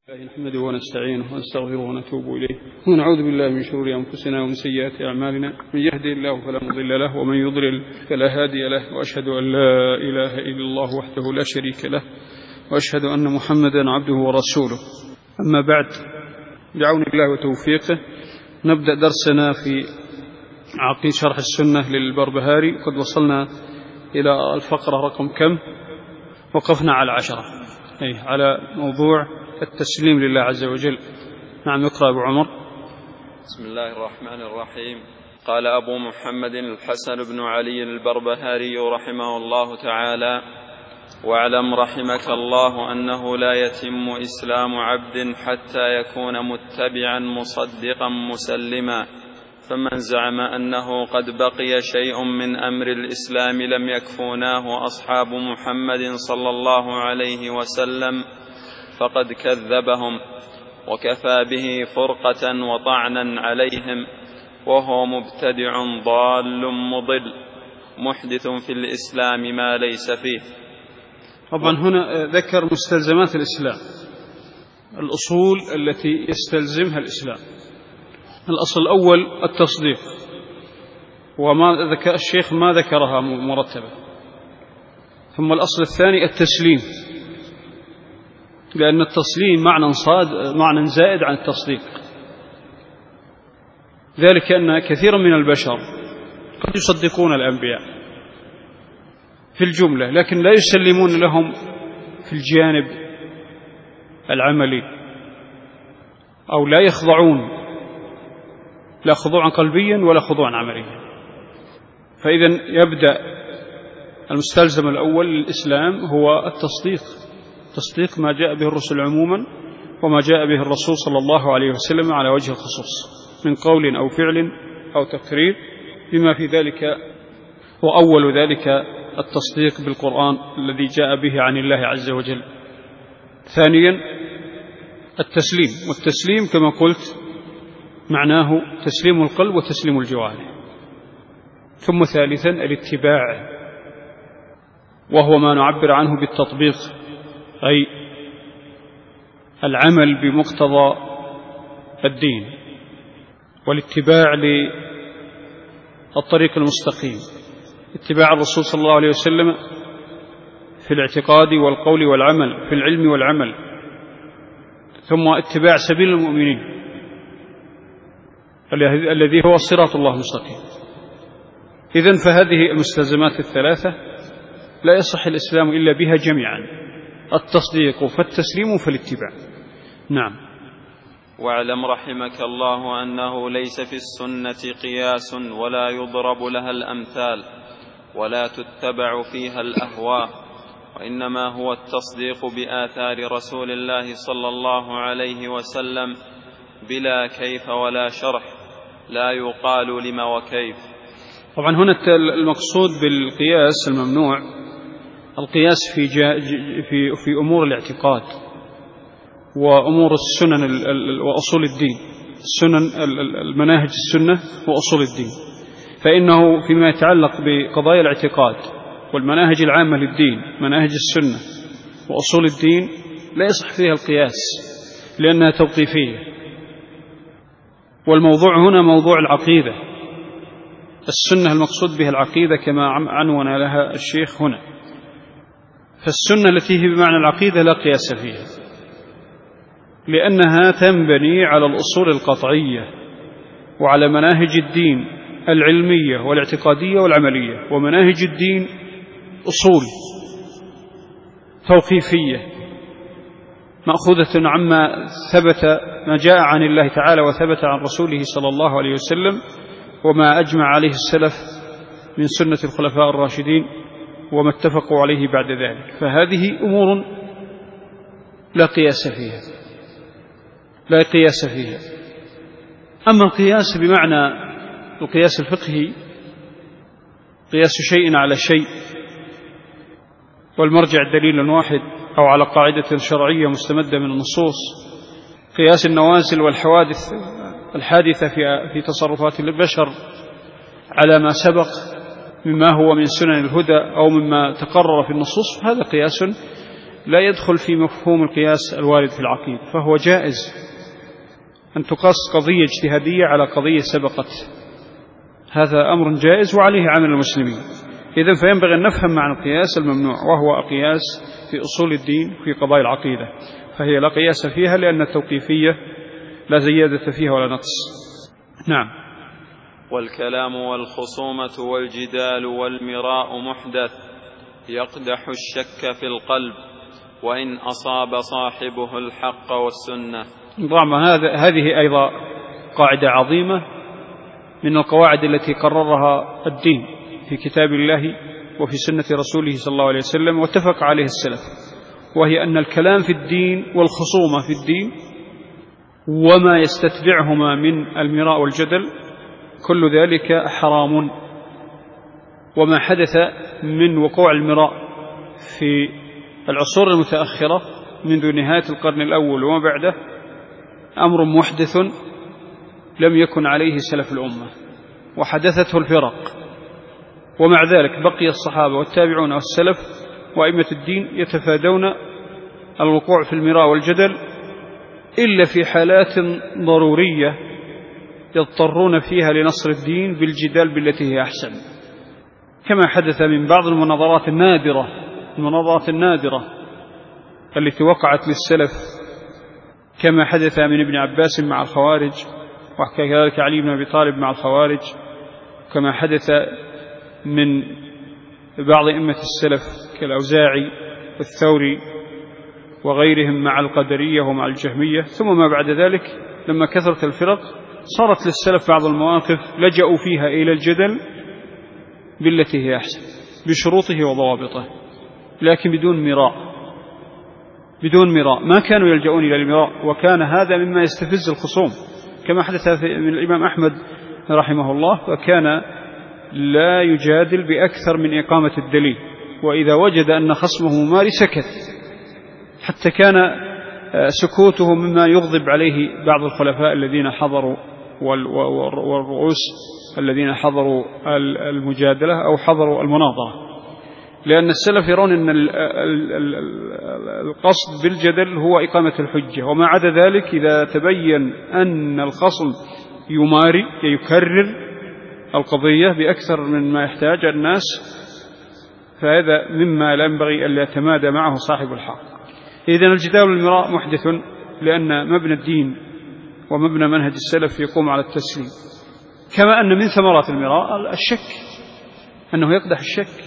نحمده ونستعينه ونستغفره ونتوب إليه ونعوذ بالله من شرور أنفسنا ومن سيئات أعمالنا، من يهدي الله فلا مضل له ومن يضلل فلا هادي له، وأشهد أن لا إله إلا الله وحده لا شريك له، وأشهد أن محمدا عبده ورسوله. أما بعد، بعون الله وتوفيقه نبدأ درسنا في عقيدة شرح السنة للبربهاري. قد وصلنا إلى الفقرة رقم كم؟ وقفنا على 10، على موضوع التسليم لله عز وجل. نعم، اقرأ أبو عمر. بسم الله الرحمن الرحيم. قال أبو محمد الحسن بن علي البربهاري رحمه الله تعالى: واعلم رحمك الله أنه لا يتم إسلام عبد حتى يكون متبعا مصدقا مسلما، فمن زعم أنه قد بقي شيء من أمر الإسلام لم يكفوناه أصحاب محمد صلى الله عليه وسلم فقد كذبهم، وكفى به فرقة وطعنا عليهم، وهو مبتدع ضال مضل محدث في الإسلام ما ليس فيه. طبعا هنا ذكر مستلزمات الإسلام، الأصول التي يستلزمها الإسلام. الأصل الأول التصديق، وما ذكر الشيخ ما ذكرها مرتبة. ثم الأصل الثاني التسليم، لأن التسليم معنى زائد عن التصديق، ذلك أن كثيرا من البشر قد يصدقون الأنبياء في الجملة، لكن لا يسلمون لهم في الجانب العملي، أو لا يخضعون، لا خضوعا قلبيا ولا خضوعا عمليا. فإذا يبدأ المستلزم الأول للإسلام هو التصديق، تصديق ما جاء به الرسل عموما وما جاء به الرسول صلى الله عليه وسلم على وجه الخصوص من قول أو فعل أو تقرير، بما في ذلك، وأول ذلك التصديق بالقرآن الذي جاء به عن الله عز وجل. ثانيا التسليم، والتسليم كما قلت معناه تسليم القلب وتسليم الجوارح. ثم ثالثا الاتباع، وهو ما نعبر عنه بالتطبيق، أي العمل بمقتضى الدين والاتباع للطريق المستقيم، اتباع الرسول صلى الله عليه وسلم في الاعتقاد والقول والعمل، في العلم والعمل. ثم اتباع سبيل المؤمنين الذي هو صراط الله المستقيم. إذن فهذه المستلزمات الثلاثة لا يصح الإسلام إلا بها جميعا: التصديق فالتسليم فالاتباع. نعم. واعلم رحمك الله أنه ليس في السنة قياس ولا يضرب لها الأمثال ولا تتبع فيها الأهواء، وإنما هو التصديق بآثار رسول الله صلى الله عليه وسلم بلا كيف ولا شرح، لا يقال لما وكيف. طبعا هنا المقصود بالقياس الممنوع القياس في أمور الاعتقاد وأمور السنن وأصول الدين، السنن المناهج السنة وأصول الدين. فإنه فيما يتعلق بقضايا الاعتقاد والمناهج العامة للدين، مناهج السنة وأصول الدين، لا يصح فيها القياس لأنها توقيفية. والموضوع هنا موضوع العقيدة، السنة المقصود بها العقيدة كما عنون لها الشيخ هنا. فالسنة التي هي بمعنى العقيدة لا قياس فيها، لأنها تنبني على الأصول القطعية وعلى مناهج الدين العلمية والاعتقادية والعملية. ومناهج الدين أصول توقيفية مأخوذة عما ثبت، ما جاء عن الله تعالى وثبت عن رسوله صلى الله عليه وسلم، وما أجمع عليه السلف من سنة الخلفاء الراشدين وما اتفقوا عليه بعد ذلك. فهذه أمور لا قياس فيها، لا قياس فيها. أما القياس بمعنى القياس الفقهي، قياس شيء على شيء والمرجع دليل واحد، أو على قاعدة شرعية مستمدة من النصوص، قياس النوازل والحوادث الحادثة في تصرفات البشر على ما سبق مما هو من سنن الهدى أو مما تقرر في النصوص، هذا قياس لا يدخل في مفهوم القياس الوارد في العقيدة، فهو جائز أن تقاس قضية اجتهادية على قضية سبقت، هذا أمر جائز وعليه عمل المسلمين. إذن فينبغي أن نفهم معنى القياس الممنوع، وهو القياس في أصول الدين في قضايا العقيدة، فهي لا قياس فيها لأن التوقيفية لا زيادة فيها ولا نقص. نعم. والكلام والخصومة والجدال والمراء محدث يقدح الشك في القلب وإن أصاب صاحبه الحق والسنة. طبعا هذه أيضا قاعدة عظيمة من القواعد التي قررها الدين في كتاب الله وفي سنة رسوله صلى الله عليه وسلم واتفق عليه السلف، وهي أن الكلام في الدين والخصومة في الدين وما يستتبعهما من المراء والجدل كل ذلك حرام. وما حدث من وقوع المراء في العصور المتأخرة منذ نهاية القرن الأول وما بعده أمر محدث لم يكن عليه سلف الأمة، وحدثته الفرق، ومع ذلك بقي الصحابة والتابعون والسلف وأئمة الدين يتفادون الوقوع في المراء والجدل إلا في حالات ضرورية يضطرون فيها لنصر الدين بالجدال بالتي هي أحسن، كما حدث من بعض المناظرات النادرة التي وقعت للسلف، كما حدث من ابن عباس مع الخوارج، وكذلك علي بن أبي طالب مع الخوارج، كما حدث من بعض أئمة السلف كالأوزاعي والثوري وغيرهم مع القدرية ومع الجهمية. ثم ما بعد ذلك لما كثرت الفرق صارت للسلف بعض المواقف لجأوا فيها إلى الجدل بالتي هي أحسن بشروطه وضوابطه، لكن بدون مراء ما كانوا يلجؤون إلى المراء، وكان هذا مما يستفز الخصوم، كما حدث من الإمام أحمد رحمه الله، وكان لا يجادل بأكثر من إقامة الدليل، وإذا وجد أن خصمه ماري سكت، حتى كان سكوته مما يغضب عليه بعض الخلفاء الذين حضروا والرؤوس الذين حضروا المجادلة أو حضروا المناظرة، لأن السلف يرون أن القصد بالجدل هو إقامة الحجة، وما عدا ذلك إذا تبين أن الخصم يماري يكرر القضية بأكثر من ما يحتاج الناس، فهذا مما لا ينبغي أن يتمادى معه صاحب الحق. إذن الجدال والمراء محدث، لأن مبنى الدين ومبنى منهج السلف يقوم على التسليم، كما أن من ثمرات المراء الشك، أنه يقدح الشك،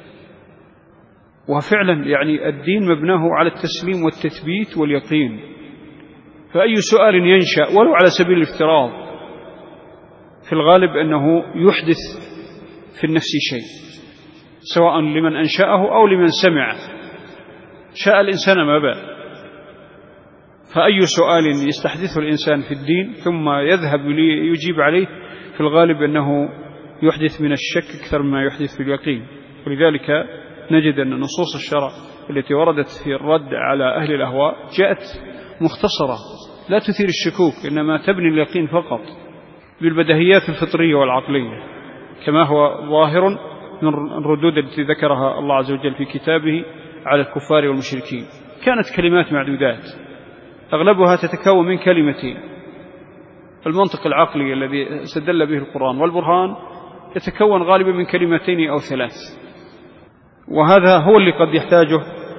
وفعلا يعني الدين مبناه على التسليم والتثبيت واليقين، فأي سؤال ينشأ ولو على سبيل الافتراض في الغالب أنه يحدث في النفس شيء، سواء لمن أنشأه أو لمن سمعه، شاء الإنسان ما باء. فأي سؤال يستحدثه الإنسان في الدين ثم يذهب ليجيب عليه في الغالب أنه يحدث من الشك أكثر مما يحدث في اليقين. ولذلك نجد أن نصوص الشرع التي وردت في الرد على أهل الأهواء جاءت مختصرة لا تثير الشكوك، إنما تبني اليقين فقط بالبديهيات الفطرية والعقلية، كما هو ظاهر من الردود التي ذكرها الله عز وجل في كتابه على الكفار والمشركين. كانت كلمات معدودات أغلبها تتكون من كلمتين، المنطق العقلي الذي استدل به القرآن والبرهان يتكون غالبا من كلمتين أو ثلاث، وهذا هو اللي قد يحتاجه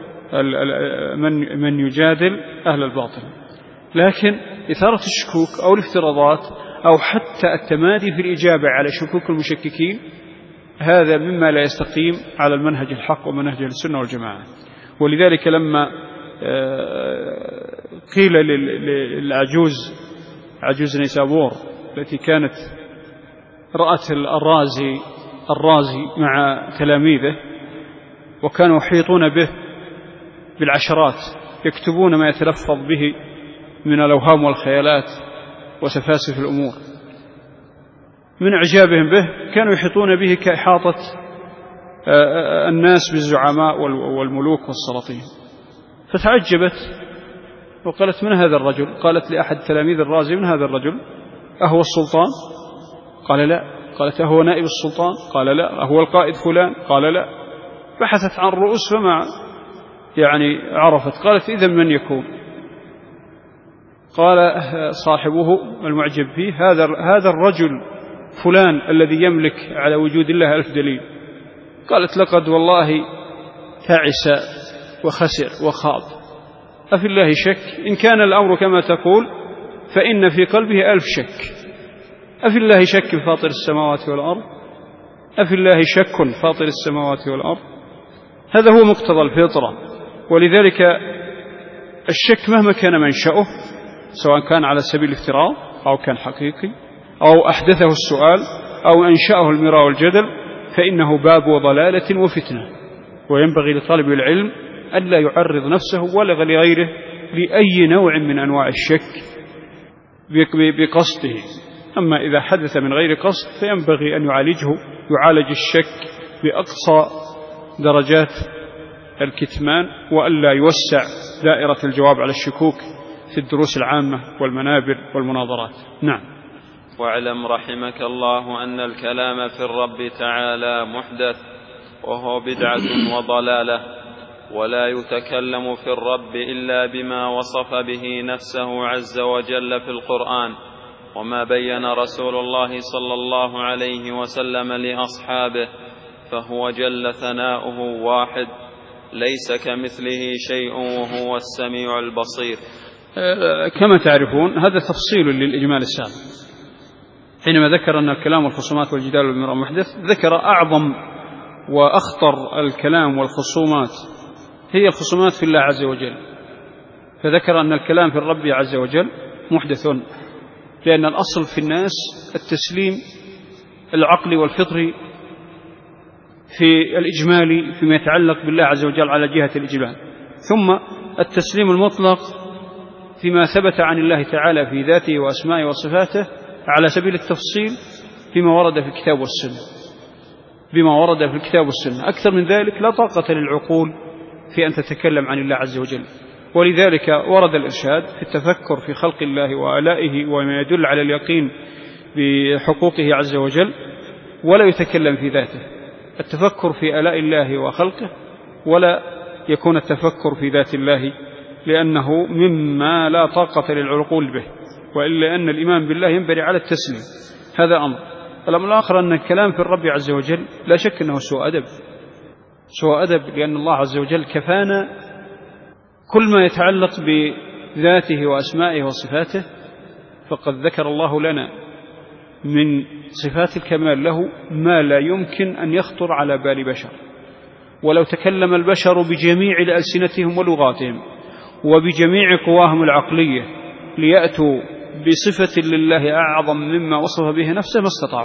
من يجادل أهل الباطل. لكن إثارة الشكوك أو الافتراضات أو حتى التمادي في الإجابة على شكوك المشككين، هذا مما لا يستقيم على المنهج الحق ومنهج السنة والجماعة. ولذلك لما قيل للعجوز عجوز نيسابور التي كانت رأت الرازي مع تلاميذه وكانوا يحيطون به بالعشرات يكتبون ما يتلفظ به من الأوهام والخيالات وسفاسف الأمور، من إعجابهم به كانوا يحيطون به كإحاطة الناس بالزعماء والملوك والسلاطين، فتعجبت وقالت: من هذا الرجل؟ قالت لأحد تلاميذ الرازي: من هذا الرجل؟ أهو السلطان؟ قال: لا. قالت: أهو نائب السلطان؟ قال: لا. أهو القائد فلان؟ قال: لا. بحثت عن رؤوس يعني عرفت. قالت: إذن من يكون؟ قال صاحبه المعجب فيه: هذا الرجل فلان الذي يملك على وجود الله 1000 دليل. قالت: لقد والله تعس وخسر وخاب، أفي الله شك؟ إن كان الأمر كما تقول فإن في قلبه 1000 شك. أفي الله شك فاطر السماوات والأرض؟ أفي الله شك فاطر السماوات والأرض؟ هذا هو مقتضى الفطرة. ولذلك الشك مهما كان منشأه، سواء كان على سبيل الافتراض أو كان حقيقي أو أحدثه السؤال أو أنشأه المراء والجدل، فإنه باب وضلالة وفتنة. وينبغي لطالب العلم ألا يعرض نفسه ولا لغيره لأي نوع من أنواع الشك بقصده. أما إذا حدث من غير قصد فينبغي أن يعالج الشك بأقصى درجات الكتمان، وألا يوسع دائرة الجواب على الشكوك في الدروس العامة والمنابر والمناظرات. نعم. واعلم رحمك الله أن الكلام في الرب تعالى محدث، وهو بدعة وضلالة، ولا يتكلم في الرب إلا بما وصف به نفسه عز وجل في القرآن، وما بين رسول الله صلى الله عليه وسلم لأصحابه، فهو جل ثناؤه واحد، ليس كمثله شيء، وهو السميع البصير. كما تعرفون هذا تفصيل للإجمال السابق. حينما ذكر أن الكلام والخصومات والجدال والمراء محدث، ذكر أعظم وأخطر الكلام والخصومات هي الخصومات في الله عز وجل، فذكر أن الكلام في الرب عز وجل محدث، لأن الأصل في الناس التسليم العقلي والفطري في الإجمال فيما يتعلق بالله عز وجل على جهة الإجمال، ثم التسليم المطلق فيما ثبت عن الله تعالى في ذاته وأسمائه وصفاته على سبيل التفصيل فيما ورد في الكتاب والسنة، بما ورد في الكتاب والسنة. أكثر من ذلك لا طاقة للعقول في أن تتكلم عن الله عز وجل. ولذلك ورد الإرشاد في التفكر في خلق الله وآلائه وما يدل على اليقين بحقوقه عز وجل، ولا يتكلم في ذاته، التفكر في آلاء الله وخلقه، ولا يكون التفكر في ذات الله، لأنه مما لا طاقة للعقول به، وإلا أن الإيمان بالله ينبري على التسليم. هذا أمر. الأمر الآخر أن الكلام في الرب عز وجل لا شك أنه سوء أدب، لأن الله عز وجل كفانا كل ما يتعلق بذاته وأسمائه وصفاته، فقد ذكر الله لنا من صفات الكمال له ما لا يمكن أن يخطر على بال بشر. ولو تكلم البشر بجميع ألسنتهم ولغاتهم وبجميع قواهم العقلية ليأتوا بصفة لله أعظم مما وصف به نفسه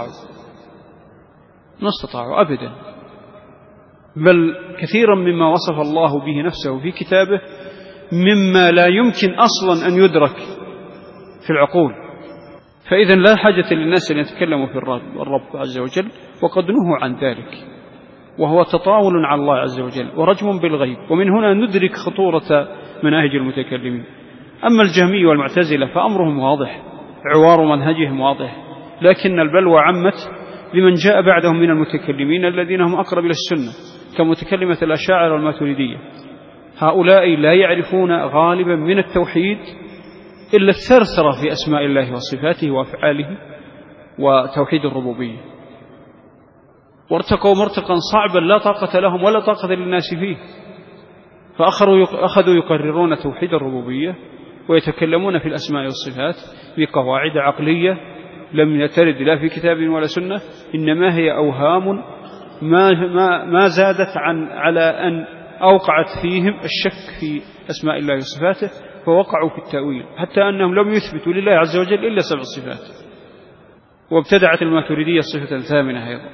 ما استطاعوا أبدا. بل كثيرا مما وصف الله به نفسه في كتابه مما لا يمكن أصلا أن يدرك في العقول. فإذا لا حاجة للناس أن يتكلموا في الرب عز وجل، وقد نهوا عن ذلك، وهو تطاول على الله عز وجل ورجم بالغيب. ومن هنا ندرك خطورة مناهج المتكلمين. أما الجهمي والمعتزلة فأمرهم واضح، عوار منهجهم واضح، لكن البلوى عمت لمن جاء بعدهم من المتكلمين الذين هم أقرب إلى السنة كمتكلمة الأشاعرة والماتريدية. هؤلاء لا يعرفون غالبا من التوحيد إلا الثرثرة في أسماء الله وصفاته وأفعاله وتوحيد الربوبية، وارتقوا مرتقا صعبا لا طاقة لهم ولا طاقة للناس فيه، فأخذوا يقررون توحيد الربوبية ويتكلمون في الأسماء والصفات بقواعد عقلية لم ترد لا في كتاب ولا سنة، إنما هي أوهام ما زادت على أن أوقعت فيهم الشك في أسماء الله وصفاته، فوقعوا في التأويل حتى أنهم لم يثبتوا لله عز وجل إلا 7 صفات. وابتدعت الماتريدية الصفة الثامنة أيضا،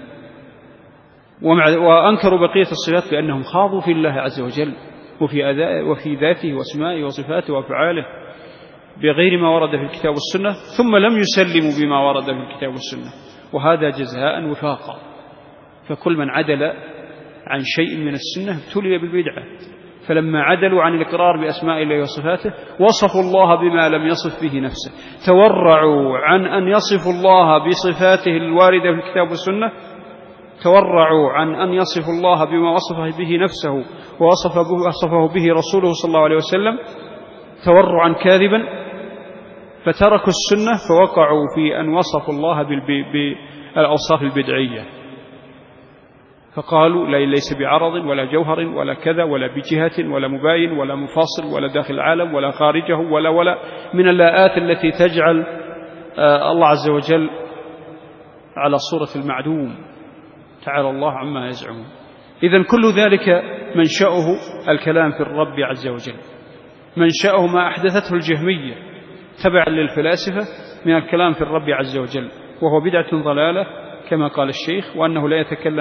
وأنكروا بقية الصفات بأنهم خاضوا في الله عز وجل وفي ذاته واسمائه وصفاته وأفعاله بغير ما ورد في الكتاب والسنة، ثم لم يسلموا بما ورد في الكتاب والسنة، وهذا جزاء وفاقا. فكل من عدل عن شيء من السنة ابتلي بالبدعة. فلما عدلوا عن الإقرار بأسماء الله وصفاته وصفوا الله بما لم يصف به نفسه، تورعوا عن أن يصفوا الله بصفاته الواردة في الكتاب والسنة، تورعوا عن أن يصفوا الله بما وصفه به نفسه ووصفه به رسوله صلى الله عليه وسلم تورعا كاذبا، فتركوا السنة فوقعوا في أن وصفوا الله بالأوصاف البدعية، فقالوا ليس بعرض ولا جوهر ولا كذا ولا بجهة ولا مباين ولا مفاصل ولا داخل العالم ولا خارجه ولا من اللاءات التي تجعل الله عز وجل على صورة المعدوم، تعالى الله عما يزعمون. إذن كل ذلك منشأه الكلام في الرب عز وجل، منشأه ما أحدثته الجهمية تبعا للفلاسفة من الكلام في الرب عز وجل، وهو بدعة ضلالة كما قال الشيخ، وأنه لا يتكلم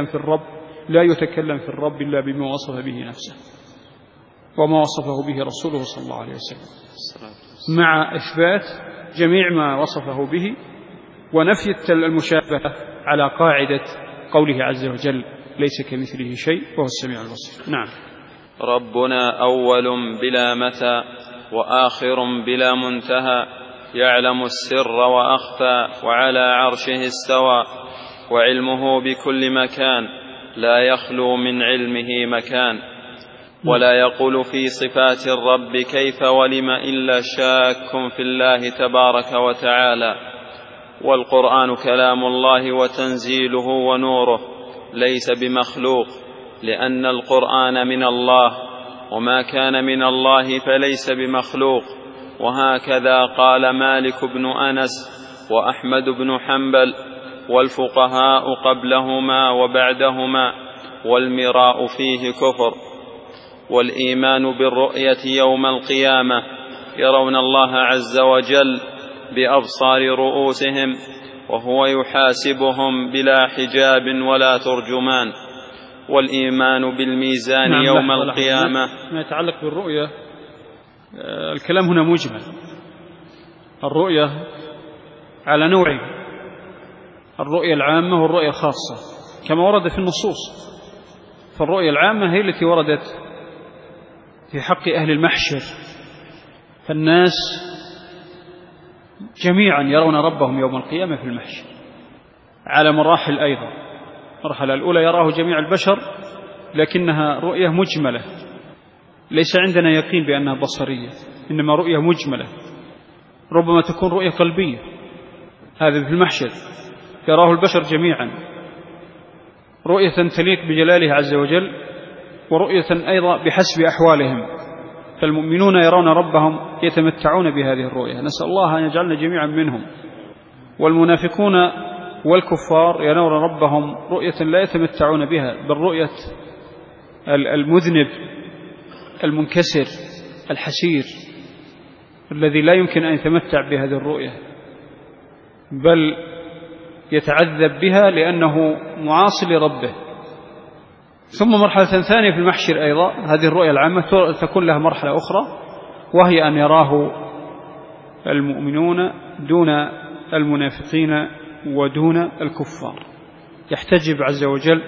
في الرب إلا بما وصف به نفسه وما وصفه به رسوله صلى الله عليه وسلم، مع إثبات جميع ما وصفه به ونفي المشابهة على قاعدة قوله عز وجل ليس كمثله شيء وهو السميع البصير. نعم. ربنا أول بلا مثى وآخر بلا منتهى، يعلم السر وأخفى، وعلى عرشه استوى، وعلمه بكل مكان، لا يخلو من علمه مكان. ولا يقول في صفات الرب كيف ولم إلا شاك في الله تبارك وتعالى. والقرآن كلام الله وتنزيله ونوره، ليس بمخلوق، لأن القرآن من الله، وما كان من الله فليس بمخلوق. وهكذا قال مالك بن أنس وأحمد بن حنبل والفقهاء قبلهما وبعدهما، والمراء فيه كفر. والإيمان بالرؤية يوم القيامة، يرون الله عز وجل بأبصار رؤوسهم، وهو يحاسبهم بلا حجاب ولا ترجمان. والإيمان بالميزان يوم القيامة. ما يتعلق بالرؤية، الكلام هنا مجمل. الرؤية على نوعين: الرؤية العامة والرؤية الخاصة كما ورد في النصوص. فالرؤية العامة هي التي وردت في حق أهل المحشر، فالناس جميعا يرون ربهم يوم القيامة في المحشر على مراحل أيضا. المرحلة الأولى يراه جميع البشر، لكنها رؤية مجملة، ليس عندنا يقين بأنها بصرية، إنما رؤية مجملة. ربما تكون رؤية قلبية، هذا في المحشر يراه البشر جميعا، رؤية تليق بجلاله عز وجل، ورؤية أيضا بحسب أحوالهم. فالمؤمنون يرون ربهم يتمتعون بهذه الرؤية، نسأل الله أن يجعلنا جميعا منهم. والمنافقون والكفار يرون ربهم رؤية لا يتمتعون بها، بل رؤية المذنب المنكسر الحسير الذي لا يمكن أن يتمتع بهذه الرؤية، بل يتعذب بها لأنه معاصي لربه. ثم مرحلة ثانية في المحشر أيضا، هذه الرؤية العامة تكون لها مرحلة أخرى، وهي أن يراه المؤمنون دون المنافقين ودون الكفار، يحتجب عز وجل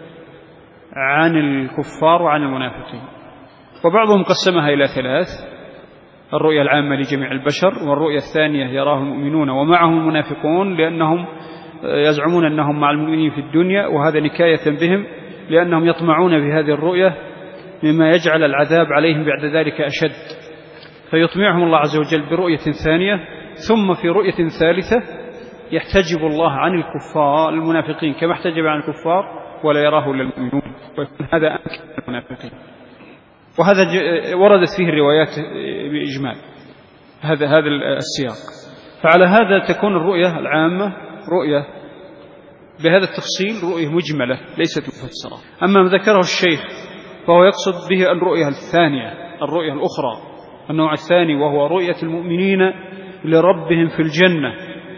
عن الكفار وعن المنافقين. وبعضهم قسمها إلى ثلاث: الرؤية العامة لجميع البشر، والرؤية الثانية يراه المؤمنون ومعهم المنافقون لأنهم يزعمون أنهم مع المؤمنين في الدنيا، وهذا نكاية بهم لأنهم يطمعون بهذه الرؤية مما يجعل العذاب عليهم بعد ذلك أشد، فيطمعهم الله عز وجل برؤية ثانية. ثم في رؤية ثالثة يحتجب الله عن الكفار المنافقين كما احتجب عن الكفار، ولا يراه إلا المؤمنون، ويكون هذا أنكر المنافقين. وهذا وردت فيه الروايات بإجمال هذا السياق. فعلى هذا تكون الرؤية العامة رؤية بهذا التفصيل رؤية مجملة ليست مفسرة. أما ما ذكره الشيخ فهو يقصد به الرؤية الثانية، الرؤية الأخرى، النوع الثاني، وهو رؤية المؤمنين لربهم في الجنة.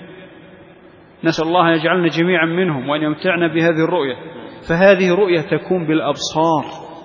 نسأل الله أن يجعلنا جميعا منهم وأن يمتعنا بهذه الرؤية. فهذه رؤية تكون بالأبصار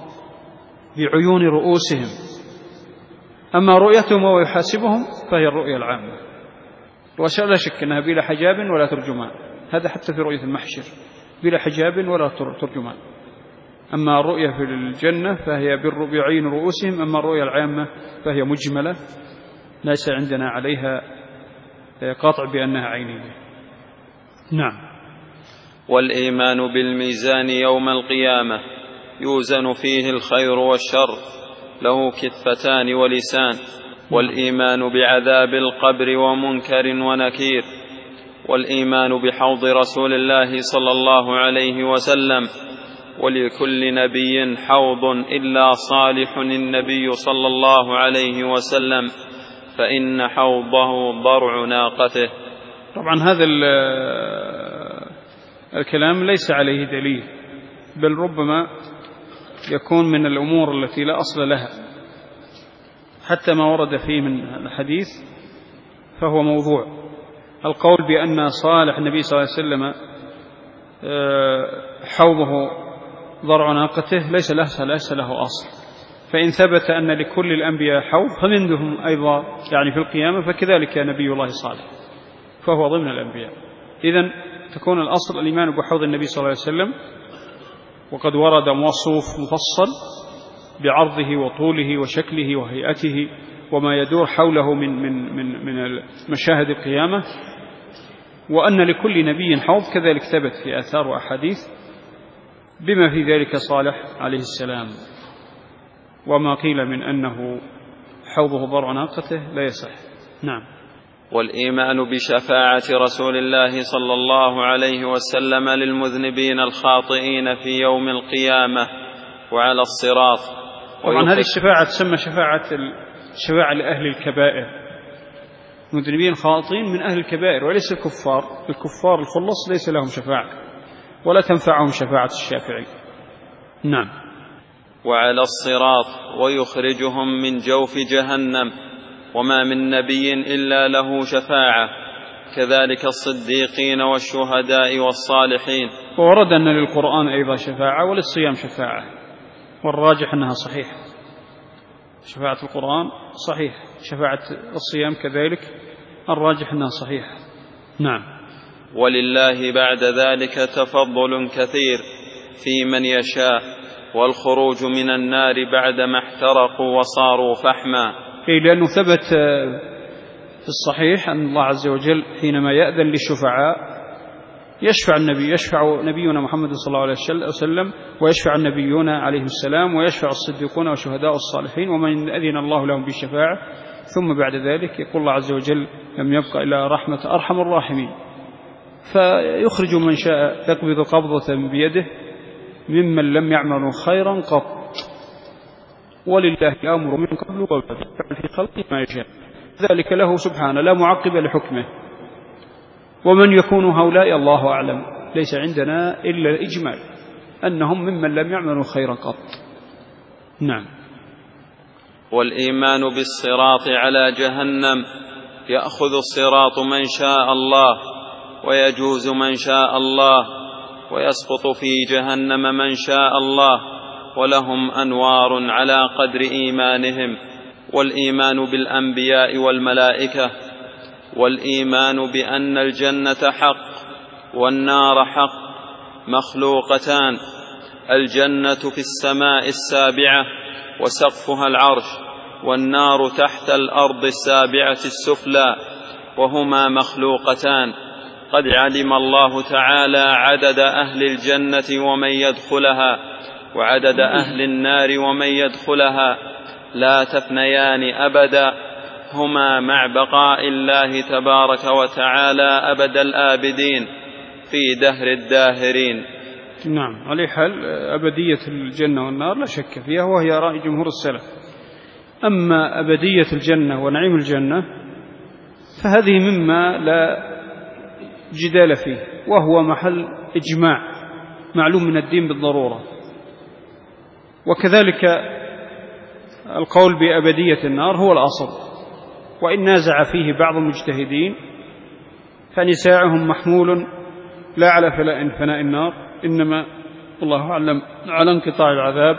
بعيون رؤوسهم. أما رؤيتهم وهو يحاسبهم فهي الرؤية العامة، ولا شك أنها بلا حجاب ولا ترجمان، هذا حتى في رؤية المحشر بلا حجاب ولا ترجمان. أما الرؤية في الجنة فهي بعين رؤوسهم، أما الرؤية العامة فهي مجملة ليس عندنا عليها قاطع بأنها عينية. نعم. والإيمان بالميزان يوم القيامة يوزن فيه الخير والشر له كفتان ولسان، والإيمان بعذاب القبر ومنكر ونكير، والإيمان بحوض رسول الله صلى الله عليه وسلم، ولكل نبي حوض إلا صالح النبي صلى الله عليه وسلم فإن حوضه ضرع ناقته. طبعا هذا الكلام ليس عليه دليل، بل ربما يكون من الأمور التي لا أصل لها، حتى ما ورد فيه من الحديث فهو موضوع. القول بأن صالح النبي صلى الله عليه وسلم حوضه ضرع ناقته ليس له أصل، فإن ثبت أن لكل الأنبياء حوض فمنهم أيضا يعني في القيامة فكذلك نبي الله صالح فهو ضمن الأنبياء. إذن تكون الأصل الإيمان بحوض النبي صلى الله عليه وسلم، وقد ورد موصوف مفصل بعرضه وطوله وشكله وهيئته وما يدور حوله من مشاهد القيامة، وأن لكل نبي حوض كذلك ثبت في آثار وأحاديث بما في ذلك صالح عليه السلام. وما قيل من أنه حوضه ضرع ناقته لا يصح. نعم. والإيمان بشفاعة رسول الله صلى الله عليه وسلم للمذنبين الخاطئين في يوم القيامة وعلى الصراط. طبعا هذه الشفاعة تسمى شفاعة لأهل الكبائر، مذنبين خاطئين من أهل الكبائر وليس الكفار. الكفار الخلص ليس لهم شفاعة ولا تنفعهم شفاعة الشافعي. نعم. وعلى الصراط ويخرجهم من جوف جهنم، وما من نبي إلا له شفاعة، كذلك الصديقين والشهداء والصالحين. وورد أن للقرآن أيضا شفاعة وللصيام شفاعة، والراجح أنها صحيحة. شفاعة القرآن صحيح، شفاعة الصيام كذلك الراجح أنها صحيحة. نعم. ولله بعد ذلك تفضل كثير في من يشاء، والخروج من النار بعدما احترقوا وصاروا فحما. لأنه ثبت في الصحيح أن الله عز وجل حينما يأذن للشفعاء يشفع نبينا محمد صلى الله عليه وسلم، ويشفع النبيون عليه السلام، ويشفع الصديقون والشهداء والصالحين، ومن أذن الله لهم بالشفاعة. ثم بعد ذلك يقول الله عز وجل لم يبق إلا رحمة أرحم الراحمين، فيخرج من شاء يقبض قبضة بيده ممن لم يعملوا خيرا قط، ولله الأمر من قبل وبعد في خلقه ما يشاء، ذلك له سبحانه لا معقب لحكمه. ومن يكون هؤلاء الله أعلم، ليس عندنا إلا الإجمال أنهم ممن لم يعملوا خيرا قط. نعم. والإيمان بالصراط على جهنم، يأخذ الصراط من شاء الله ويجوز من شاء الله، ويسقط في جهنم من شاء الله، ولهم أنوار على قدر إيمانهم. والإيمان بالأنبياء والملائكة، والإيمان بأن الجنة حق والنار حق مخلوقتان، الجنة في السماء السابعة وسقفها العرش، والنار تحت الأرض السابعة السفلى، وهما مخلوقتان. قد علم الله تعالى عدد أهل الجنة ومن يدخلها، وعدد أهل النار ومن يدخلها، لا تفنيان أبدا، هما مع بقاء الله تبارك وتعالى أبد الآبدين في دهر الداهرين. نعم. على حال أبدية الجنة والنار لا شك فيها، وهي رأي جمهور السلف. أما أبدية الجنة ونعيم الجنة فهذه مما لا جدال فيه، وهو محل إجماع معلوم من الدين بالضرورة. وكذلك القول بأبدية النار هو الأصل، وإن نازع فيه بعض المجتهدين فنزاعهم محمول لا على فناء النار، إنما الله أعلم على انقطاع العذاب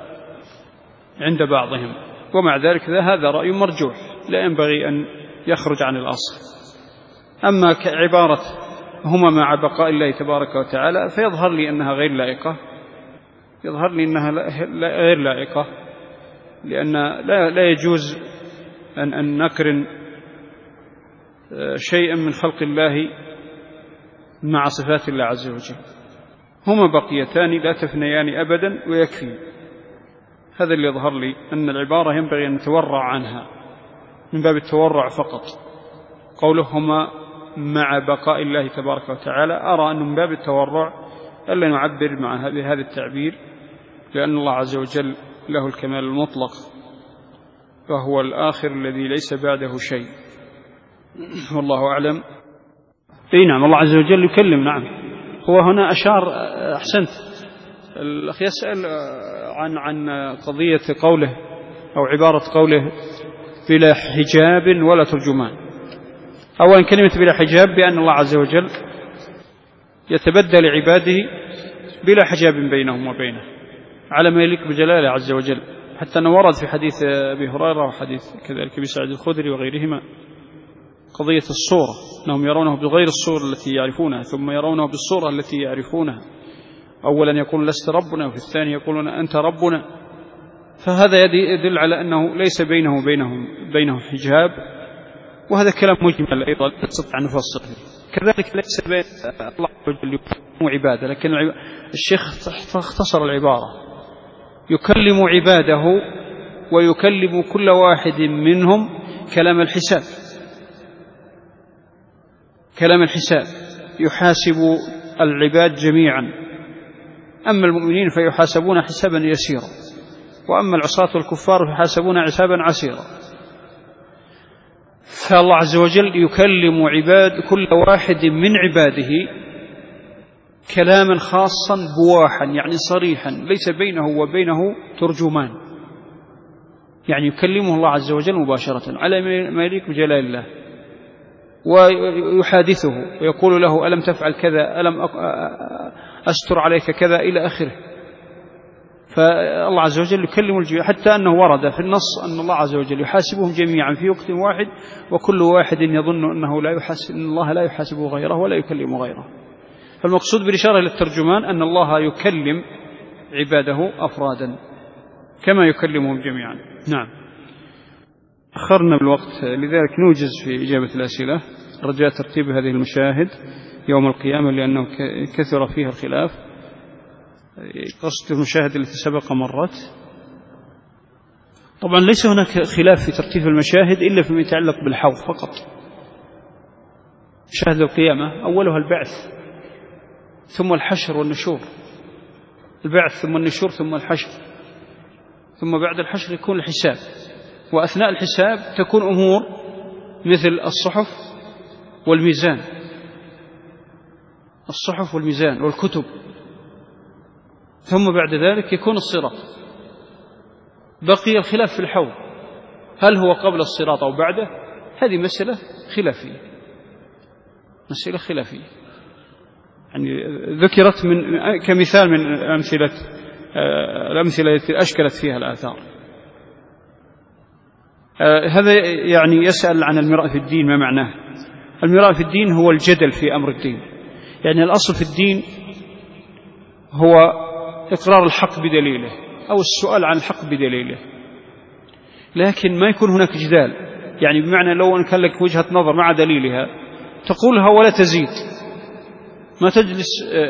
عند بعضهم. ومع ذلك هذا رأي مرجوح لا ينبغي أن يخرج عن الأصل. أما كعبارة هما مع بقاء الله تبارك وتعالى فيظهر لي أنها غير لائقة، غير لائقة، لأن لا يجوز أن نقرن شيئا من خلق الله مع صفات الله عز وجل، هما بقيتان لا تفنيان أبدا ويكفي. هذا اللي يظهر لي أن العبارة ينبغي أن نتورع عنها من باب التورع فقط. قولهما مع بقاء الله تبارك وتعالى أرى أنه من باب التورع ألا نعبر مع بهذا التعبير، لأن الله عز وجل له الكمال المطلق، فهو الآخر الذي ليس بعده شيء، والله أعلم. نعم، الله عز وجل يكلم. نعم، هو هنا أشار. أحسنت. الأخ يسأل عن قضية قوله أو عبارة قوله بلا حجاب ولا ترجمان. أولا كلمة بلا حجاب بأن الله عز وجل يتبدى لعباده بلا حجاب بينهم وبينه على ما يليق بجلاله عز وجل، حتى أنه ورد في حديث أبي هريرة وحديث كذلك أبي سعيد الخدري وغيرهما قضية الصورة، أنهم يرونه بغير الصورة التي يعرفونها، ثم يرونه بالصورة التي يعرفونها. أولا يقول لست ربنا، وفي الثاني يقولون أنت ربنا. فهذا يدل على أنه ليس بينه وبينه حجاب، وهذا كلام مجمل أيضا لا نستطيع أن نفصل. كذلك ليس بين الله وجل وعباده، لكن الشيخ اختصر العبارة: يكلم عباده ويكلم كل واحد منهم كلام الحساب، كلام الحساب يحاسب العباد جميعا. أما المؤمنين فيحاسبون حسابا يسيرا، وأما العصاة والكفار فيحاسبون حسابا عسيرا. فالله عز وجل يكلم كل واحد من عباده كلاما خاصا بواحا، يعني صريحا، ليس بينه وبينه ترجمان، يعني يكلمه الله عز وجل مباشرة على ما يليق بجلال الله، ويحادثه ويقول له ألم تفعل كذا، ألم أستر عليك كذا، إلى آخره. فالله عز وجل يكلم الجميع، حتى أنه ورد في النص أن الله عز وجل يحاسبهم جميعا في وقت واحد، وكل واحد يظن أنه إن الله لا يحاسب غيره ولا يكلم غيره. فالمقصود بالإشارة للترجمان أن الله يكلم عباده أفرادا كما يكلمهم جميعا. نعم، أخرنا بالوقت، لذلك نوجز في إجابة الأسئلة رجاء ترتيب هذه المشاهد يوم القيامة، لأنه كثر فيها الخلاف. قصد المشاهد التي سبق مرت. طبعا ليس هناك خلاف في ترتيب المشاهد إلا فيما يتعلق بالحوض فقط. مشاهد القيامة أولها البعث، ثم الحشر والنشور، البعث ثم النشور ثم الحشر، ثم بعد الحشر يكون الحساب، وأثناء الحساب تكون أمور مثل الصحف والميزان، الصحف والميزان والكتب، ثم بعد ذلك يكون الصراط. بقي الخلاف في الحوض، هل هو قبل الصراط أو بعده؟ هذه مسألة خلافية، مسألة خلافية، يعني ذكرت كمثال من الأمثلة التي أشكلت فيها الآثار. هذا يعني يسأل عن المراء في الدين، ما معناه؟ المراء في الدين هو الجدل في أمر الدين، يعني الأصل في الدين هو إقرار الحق بدليله أو السؤال عن الحق بدليله، لكن ما يكون هناك جدال، يعني بمعنى لو أن كان لك وجهة نظر مع دليلها تقولها ولا تزيد، ما تجلس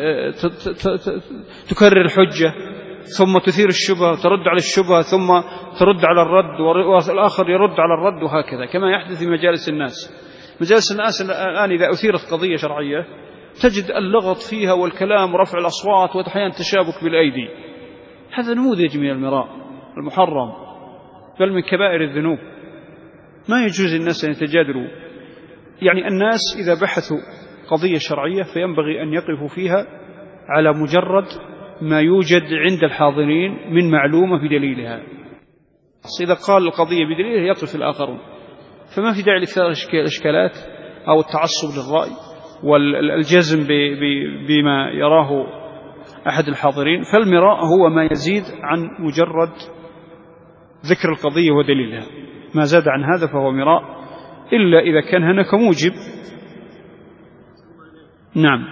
تكرر الحجة ثم تثير الشبهة، ترد على الشبهة ثم ترد على الرد، والآخر يرد على الرد، وهكذا كما يحدث في مجالس الناس. مجالس الناس الآن إذا أثيرت قضية شرعية تجد اللغط فيها والكلام ورفع الأصوات وأحيانا تشابك بالأيدي. هذا نموذج من المراء المحرم، بل من كبائر الذنوب. ما يجوز الناس أن يتجادلوا، يعني الناس إذا بحثوا قضية شرعية فينبغي أن يقفوا فيها على مجرد ما يوجد عند الحاضرين من معلومة بدليلها. إذا قال القضية بدليلها يقف الآخرون، فما في داعي لإثارة الإشكالات أو التعصب للرأي والجزم بما يراه أحد الحاضرين. فالمراء هو ما يزيد عن مجرد ذكر القضية ودليلها، ما زاد عن هذا فهو مراء، إلا إذا كان هناك موجب. نعم،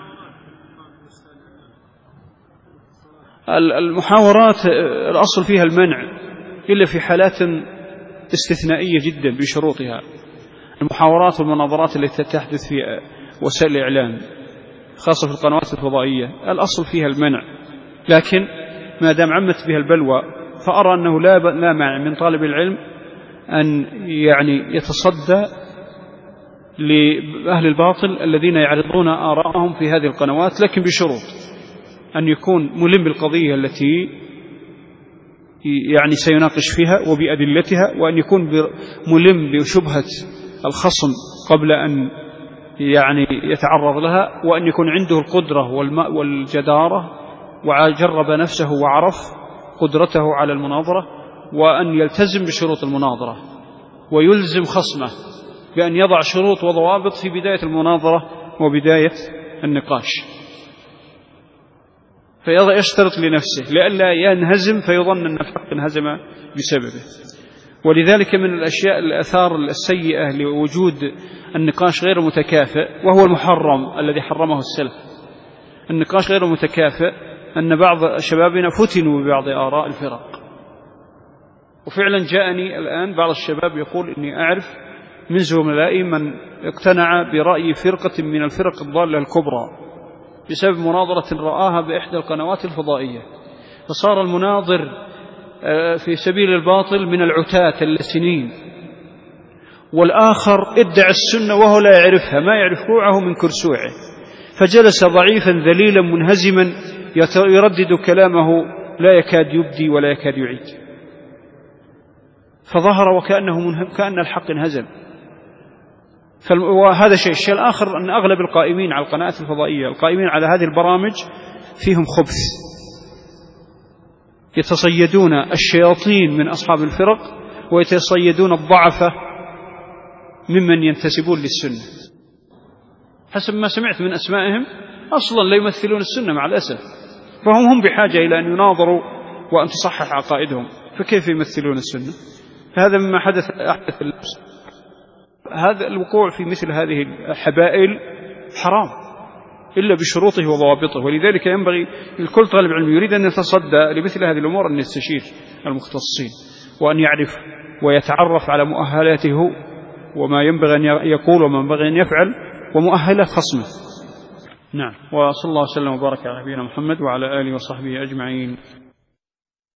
المحاورات الأصل فيها المنع إلا في حالات استثنائية جدا بشروطها. المحاورات والمناظرات التي تحدث في وسائل الإعلام خاصة في القنوات الفضائية، الأصل فيها المنع، لكن ما دام عمت بها البلوى فأرى أنه لا مانع من طالب العلم أن يعني يتصدى لأهل الباطل الذين يعرضون آراءهم في هذه القنوات، لكن بشروط: أن يكون ملم بالقضية التي يعني سيناقش فيها وبأدلتها، وأن يكون ملم بشبهة الخصم قبل أن يعني يتعرض لها، وأن يكون عنده القدرة والجدارة وجرب نفسه وعرف قدرته على المناظرة، وأن يلتزم بشروط المناظرة ويلزم خصمه بأن يضع شروط وضوابط في بداية المناظرة وبداية النقاش، فيشترط لنفسه لئلا ينهزم فيظن أن الحق انهزم بسببه. ولذلك من الأشياء الآثار السيئة لوجود النقاش غير متكافئ، وهو المحرم الذي حرمه السلف، النقاش غير متكافئ، أن بعض شبابنا فتنوا ببعض آراء الفرق. وفعلا جاءني الآن بعض الشباب يقول إني أعرف من زملائي من اقتنع برأي فرقة من الفرق الضالة الكبرى بسبب مناظرة رآها بإحدى القنوات الفضائية، فصار المناظر في سبيل الباطل من العتاة اللسنين، والآخر ادعى السنة وهو لا يعرفها، ما يعرف كوعه من كرسوعه، فجلس ضعيفا ذليلا منهزما يردد كلامه لا يكاد يبدي ولا يكاد يعيد، فظهر وكأنه كأن الحق انهزم. وهذا الشيء الآخر أن أغلب القائمين على القنوات الفضائية، القائمين على هذه البرامج، فيهم خبث، يتصيدون الشياطين من أصحاب الفرق ويتصيدون الضعفة ممن ينتسبون للسنة. حسب ما سمعت من أسمائهم أصلا لا يمثلون السنة مع الأسف، فهم بحاجة إلى أن يناظروا وأن تصحح عقائدهم، فكيف يمثلون السنة؟ فهذا مما أحدث اللبس. هذا الوقوع في مثل هذه الحبائل حرام إلا بشروطه وضوابطه، ولذلك ينبغي لكل طالب علم يريد أن يتصدى لمثل هذه الأمور أن يستشير المختصين، وأن يعرف ويتعرف على مؤهلاته وما ينبغي أن يقول وما ينبغي أن يفعل ومؤهلات خصمه. نعم، وصلى الله وسلم وبارك على نبينا محمد وعلى آله وصحبه أجمعين.